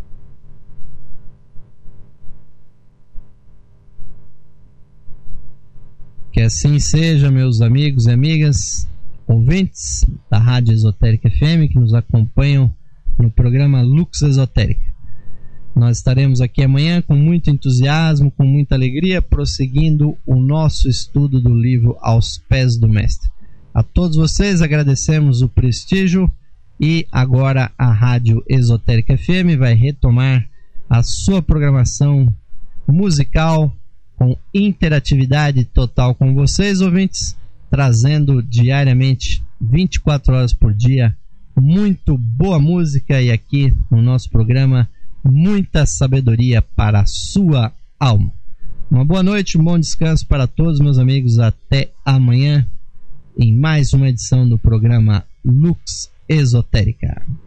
Que assim seja, meus amigos e amigas, ouvintes da Rádio Esotérica FM que nos acompanham no programa Lux Esotérica. Nós estaremos aqui amanhã com muito entusiasmo, com muita alegria, prosseguindo o nosso estudo do livro Aos Pés do Mestre. A todos vocês agradecemos o prestígio e agora a Rádio Esotérica FM vai retomar a sua programação musical com interatividade total com vocês, ouvintes, trazendo diariamente, 24 horas por dia, muito boa música e aqui no nosso programa muita sabedoria para a sua alma. Uma boa noite, um bom descanso para todos, meus amigos. Até amanhã em mais uma edição do programa Lux Esotérica.